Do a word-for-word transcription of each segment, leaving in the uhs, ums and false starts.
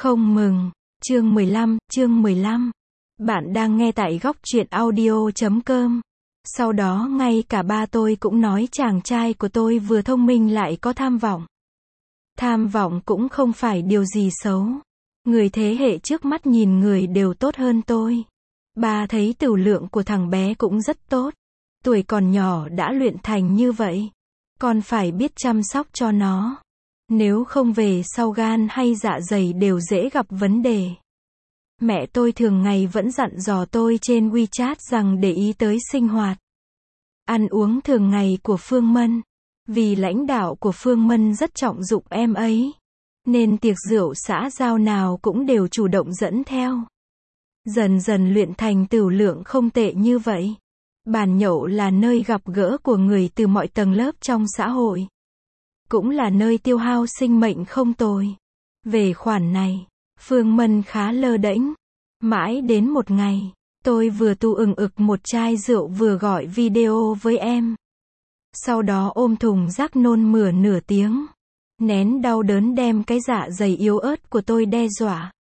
Không mừng. Chương mười lăm, chương mười lăm. Bạn đang nghe tại góc truyện audio chấm com. Sau đó ngay cả ba tôi cũng nói chàng trai của tôi vừa thông minh lại có tham vọng. Tham vọng cũng không phải điều gì xấu. Người thế hệ trước mắt nhìn người đều tốt hơn tôi. Ba thấy tửu lượng của thằng bé cũng rất tốt. Tuổi còn nhỏ đã luyện thành như vậy. Còn phải biết chăm sóc cho nó. Nếu không về sau gan hay dạ dày đều dễ gặp vấn đề. Mẹ tôi thường ngày vẫn dặn dò tôi trên WeChat rằng để ý tới sinh hoạt, ăn uống thường ngày của Phương Mân. Vì lãnh đạo của Phương Mân rất trọng dụng em ấy, nên tiệc rượu xã giao nào cũng đều chủ động dẫn theo. Dần dần luyện thành tửu lượng không tệ như vậy. Bàn nhậu là nơi gặp gỡ của người từ mọi tầng lớp trong xã hội. Cũng là nơi tiêu hao sinh mệnh không tồi. Về khoản này, Phương Mân khá lơ đễnh. Mãi đến một ngày, tôi vừa tu ừng ực một chai rượu vừa gọi video với em. Sau đó ôm thùng rác nôn mửa nửa tiếng. Nén đau đớn đem cái dạ dày yếu ớt của tôi đe dọa.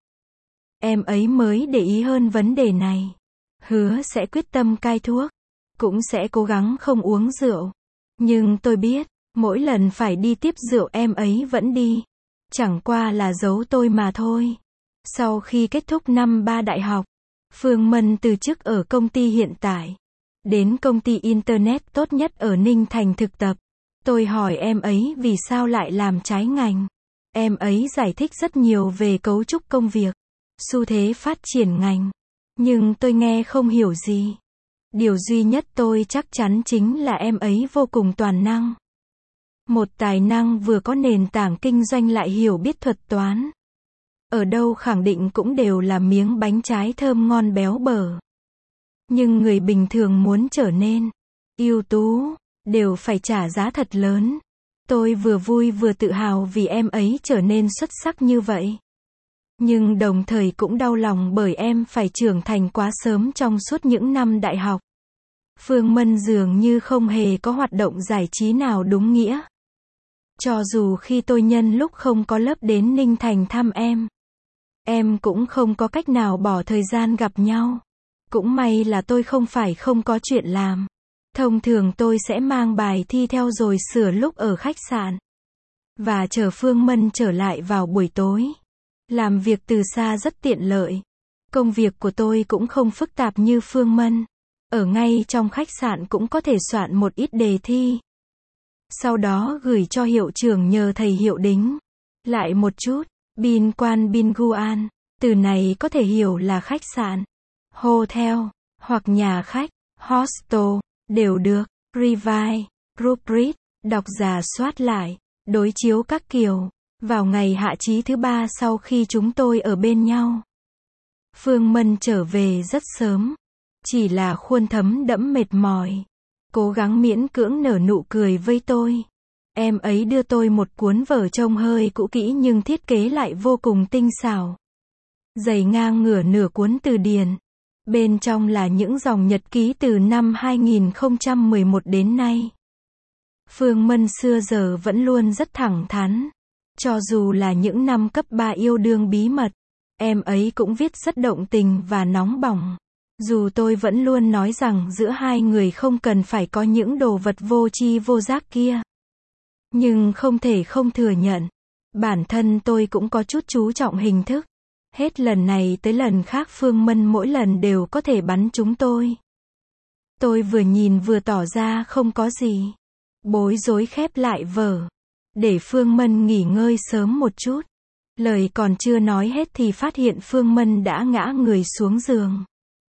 Em ấy mới để ý hơn vấn đề này. Hứa sẽ quyết tâm cai thuốc. Cũng sẽ cố gắng không uống rượu. Nhưng tôi biết, mỗi lần phải đi tiếp rượu em ấy vẫn đi. Chẳng qua là giấu tôi mà thôi. Sau khi kết thúc năm ba đại học, Phương Mân từ chức ở công ty hiện tại. Đến công ty Internet tốt nhất ở Ninh Thành thực tập. Tôi hỏi em ấy vì sao lại làm trái ngành. Em ấy giải thích rất nhiều về cấu trúc công việc, xu thế phát triển ngành. Nhưng tôi nghe không hiểu gì. Điều duy nhất tôi chắc chắn chính là em ấy vô cùng toàn năng. Một tài năng vừa có nền tảng kinh doanh lại hiểu biết thuật toán. Ở đâu khẳng định cũng đều là miếng bánh trái thơm ngon béo bở. Nhưng người bình thường muốn trở nên ưu tú, đều phải trả giá thật lớn. Tôi vừa vui vừa tự hào vì em ấy trở nên xuất sắc như vậy. Nhưng đồng thời cũng đau lòng bởi em phải trưởng thành quá sớm trong suốt những năm đại học. Phương Mân dường như không hề có hoạt động giải trí nào đúng nghĩa. Cho dù khi tôi nhân lúc không có lớp đến Ninh Thành thăm em, em cũng không có cách nào bỏ thời gian gặp nhau. Cũng may là tôi không phải không có chuyện làm. Thông thường tôi sẽ mang bài thi theo rồi sửa lúc ở khách sạn. Và chờ Phương Mân trở lại vào buổi tối. Làm việc từ xa rất tiện lợi. Công việc của tôi cũng không phức tạp như Phương Mân. Ở ngay trong khách sạn cũng có thể soạn một ít đề thi. Sau đó gửi cho hiệu trưởng nhờ thầy hiệu đính lại một chút. Bin quan bin guan, từ này có thể hiểu là khách sạn, hotel, hoặc nhà khách, hostel, đều được. Revise, proofread, đọc rà soát lại, đối chiếu các kiểu. Vào ngày hạ chí thứ ba sau khi chúng tôi ở bên nhau, Phương Mân trở về rất sớm. Chỉ là khuôn thấm đẫm mệt mỏi. Cố gắng miễn cưỡng nở nụ cười với tôi. Em ấy đưa tôi một cuốn vở trông hơi cũ kỹ nhưng thiết kế lại vô cùng tinh xảo. Dày ngang ngửa nửa cuốn từ điển. Bên trong là những dòng nhật ký từ năm hai nghìn không trăm mười một đến nay. Phương Mân xưa giờ vẫn luôn rất thẳng thắn. Cho dù là những năm cấp ba yêu đương bí mật, em ấy cũng viết rất động tình và nóng bỏng. Dù tôi vẫn luôn nói rằng giữa hai người không cần phải có những đồ vật vô tri vô giác kia. Nhưng không thể không thừa nhận, bản thân tôi cũng có chút chú trọng hình thức. Hết lần này tới lần khác Phương Mân mỗi lần đều có thể bắn trúng tôi. Tôi vừa nhìn vừa tỏ ra không có gì. Bối rối khép lại vở. Để Phương Mân nghỉ ngơi sớm một chút. Lời còn chưa nói hết thì phát hiện Phương Mân đã ngã người xuống giường.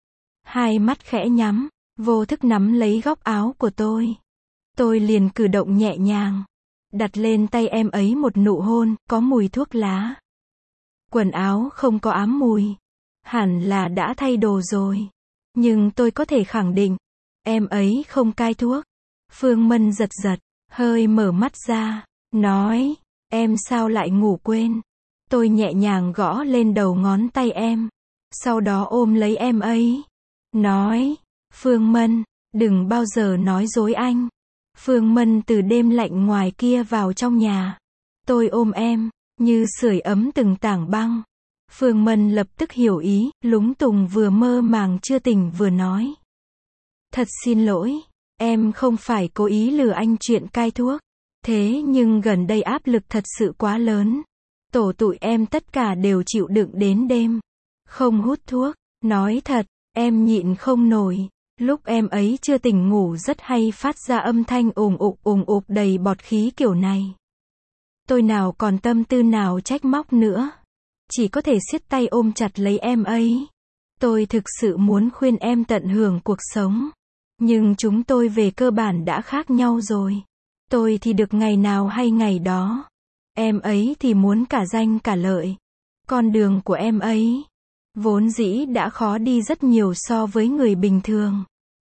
Hai mắt khẽ nhắm, vô thức nắm lấy góc áo của tôi. Tôi liền cử động nhẹ nhàng. Đặt lên tay em ấy một nụ hôn, có mùi thuốc lá. Quần áo không có ám mùi. Hẳn là đã thay đồ rồi. Nhưng tôi có thể khẳng định, em ấy không cai thuốc. Phương Mân giật giật, hơi mở mắt ra, nói, em sao lại ngủ quên. Tôi nhẹ nhàng gõ lên đầu ngón tay em. Sau đó ôm lấy em ấy. Nói, Phương Mân, đừng bao giờ nói dối anh. Phương Mân từ đêm lạnh ngoài kia vào trong nhà. Tôi ôm em, như sưởi ấm từng tảng băng. Phương Mân lập tức hiểu ý, lúng túng vừa mơ màng chưa tỉnh vừa nói. Thật xin lỗi, em không phải cố ý lừa anh chuyện cai thuốc. Thế nhưng gần đây áp lực thật sự quá lớn. Tổ tụi em tất cả đều chịu đựng đến đêm. Không hút thuốc. Nói thật, em nhịn không nổi. Lúc em ấy chưa tỉnh ngủ rất hay phát ra âm thanh ùng ục ùng ục đầy bọt khí kiểu này. Tôi nào còn tâm tư nào trách móc nữa. Chỉ có thể siết tay ôm chặt lấy em ấy. Tôi thực sự muốn khuyên em tận hưởng cuộc sống. Nhưng chúng tôi về cơ bản đã khác nhau rồi. Tôi thì được ngày nào hay ngày đó. Em ấy thì muốn cả danh cả lợi. Con đường của em ấy vốn dĩ đã khó đi rất nhiều so với người bình thường.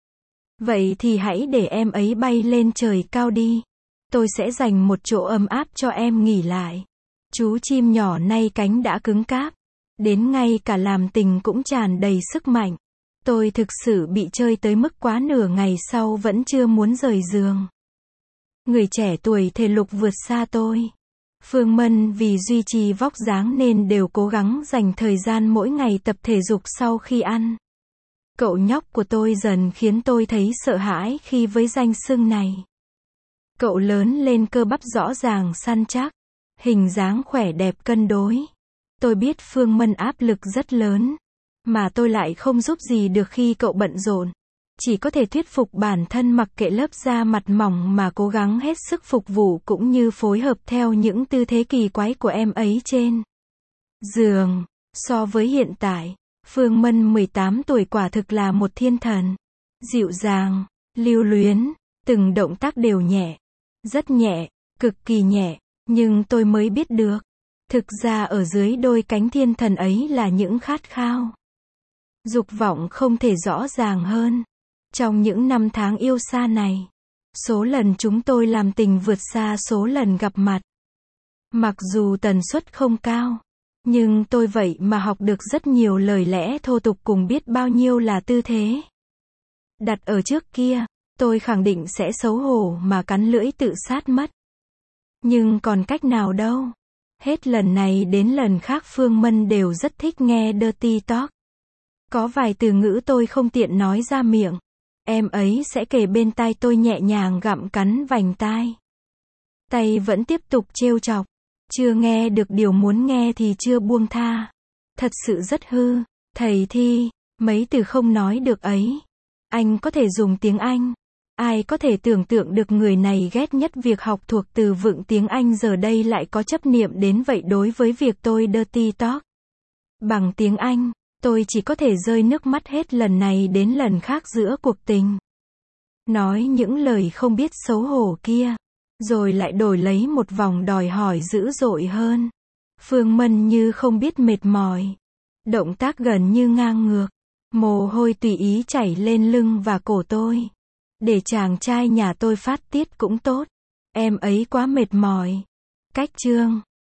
Vậy thì hãy để em ấy bay lên trời cao đi. Tôi sẽ dành một chỗ ấm áp cho em nghỉ lại. Chú chim nhỏ nay cánh đã cứng cáp. Đến ngay cả làm tình cũng tràn đầy sức mạnh. Tôi thực sự bị chơi tới mức quá nửa ngày sau vẫn chưa muốn rời giường. Người trẻ tuổi thể lực vượt xa tôi. Phương Mân vì duy trì vóc dáng nên đều cố gắng dành thời gian mỗi ngày tập thể dục sau khi ăn. Cậu nhóc của tôi dần khiến tôi thấy sợ hãi khi với danh xưng này. Cậu lớn lên cơ bắp rõ ràng săn chắc, hình dáng khỏe đẹp cân đối. Tôi biết Phương Mân áp lực rất lớn, mà tôi lại không giúp gì được khi cậu bận rộn. Chỉ có thể thuyết phục bản thân mặc kệ lớp da mặt mỏng mà cố gắng hết sức phục vụ cũng như phối hợp theo những tư thế kỳ quái của em ấy trên giường. So với hiện tại, Phương Mân mười tám tuổi quả thực là một thiên thần. Dịu dàng, lưu luyến, từng động tác đều nhẹ. Rất nhẹ, cực kỳ nhẹ, nhưng tôi mới biết được. Thực ra ở dưới đôi cánh thiên thần ấy là những khát khao. Dục vọng không thể rõ ràng hơn. Trong những năm tháng yêu xa này, số lần chúng tôi làm tình vượt xa số lần gặp mặt. Mặc dù tần suất không cao, nhưng tôi vậy mà học được rất nhiều lời lẽ thô tục cùng biết bao nhiêu là tư thế. Đặt ở trước kia, tôi khẳng định sẽ xấu hổ mà cắn lưỡi tự sát mất. Nhưng còn cách nào đâu. Hết lần này đến lần khác Phương Mân đều rất thích nghe dirty talk. Có vài từ ngữ tôi không tiện nói ra miệng. Em ấy sẽ kề bên tai tôi nhẹ nhàng gặm cắn vành tai. Tay vẫn tiếp tục trêu chọc. Chưa nghe được điều muốn nghe thì chưa buông tha. Thật sự rất hư. Thầy Thi, mấy từ không nói được ấy. Anh có thể dùng tiếng Anh. Ai có thể tưởng tượng được người này ghét nhất việc học thuộc từ vựng tiếng Anh giờ đây lại có chấp niệm đến vậy đối với việc tôi dirty talk. Bằng tiếng Anh, tôi chỉ có thể rơi nước mắt hết lần này đến lần khác giữa cuộc tình. Nói những lời không biết xấu hổ kia, rồi lại đổi lấy một vòng đòi hỏi dữ dội hơn. Phương Mân như không biết mệt mỏi. Động tác gần như ngang ngược. Mồ hôi tùy ý chảy lên lưng và cổ tôi. Để chàng trai nhà tôi phát tiết cũng tốt. Em ấy quá mệt mỏi. Cách chương